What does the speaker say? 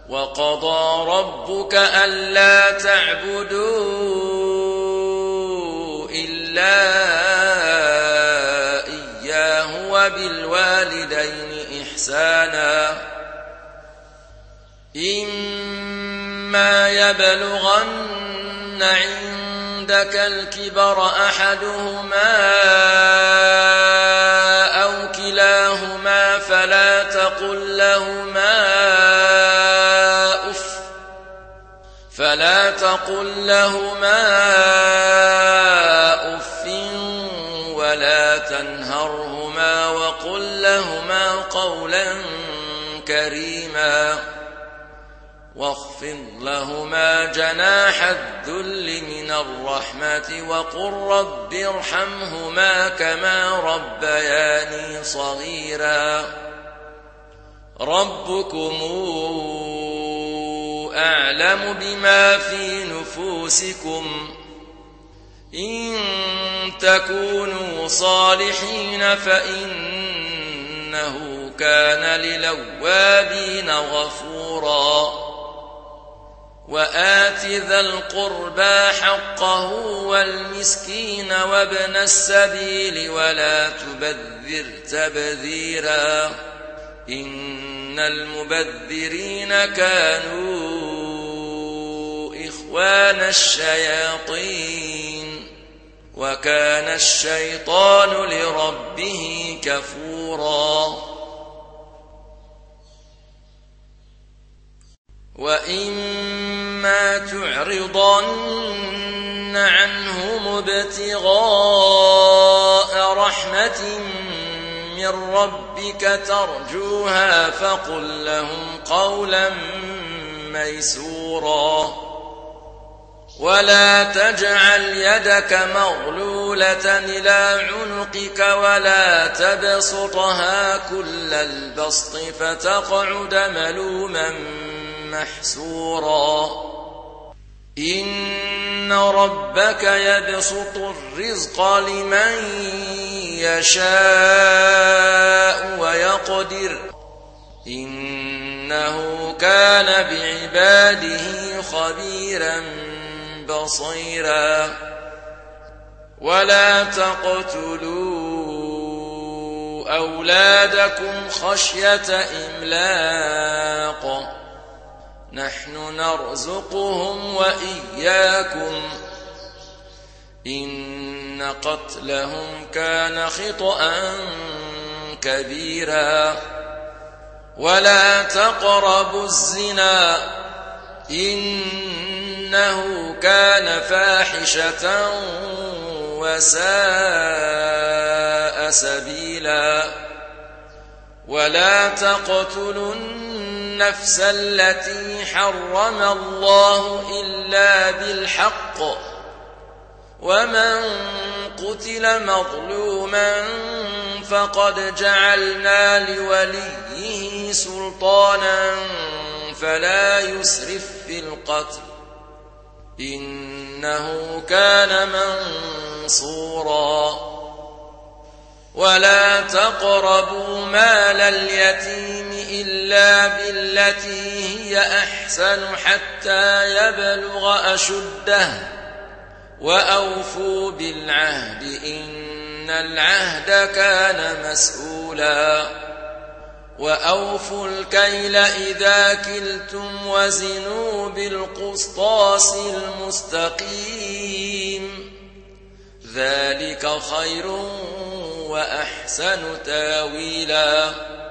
وقضى ربك ألا تعبدوا إلا إياه وبالوالدين إحسانا إما يبلغن عندك الكبر أحدهما أو كلاهما فلا تقل لهما أف ولا تنهرهما وقل لهما قولا كريما واخفض لهما جناح الذل من الرحمة وقل رب ارحمهما كما ربياني صغيرا ربكم أعلم بما في نفوسكم إن تكونوا صالحين فإنه كان للأوابين غفورا وآت ذا القربى حقه والمسكين وابن السبيل ولا تبذر تبذيرا إن المبذرين كانوا إخوان الشياطين وكان الشيطان لربه كفورا وإما تعرضن عنهم ابتغاء رحمة من ربك ترجوها فقل لهم قولا ميسورا ولا تجعل يدك مغلولة إلى عنقك ولا تبسطها كل البسط فتقعد ملوما محسورا إن ربك يبسط الرزق لمن يشاء ويقدر إنه كان بعباده خبيرا بصيرا ولا تقتلوا أولادكم خشية إملاق نحن نرزقهم وإياكم إن قتلهم كان خطأ كبيرا ولا تقربوا الزنا إنه كان فاحشة وساء سبيلا ولا تقتلوا النفس التي حرم الله إلا بالحق ومن قتل مظلوما فقد جعلنا لوليه سلطانا فلا يسرف في القتل إنه كان منصورا ولا تقربوا مال اليتيم إلا بالتي هي أحسن حتى يبلغ أشده وأوفوا بالعهد إن العهد كان مسؤولا وأوفوا الكيل إذا كلتم وزنوا بالقسطاس المستقيم ذلك خير وأحسن تاويلا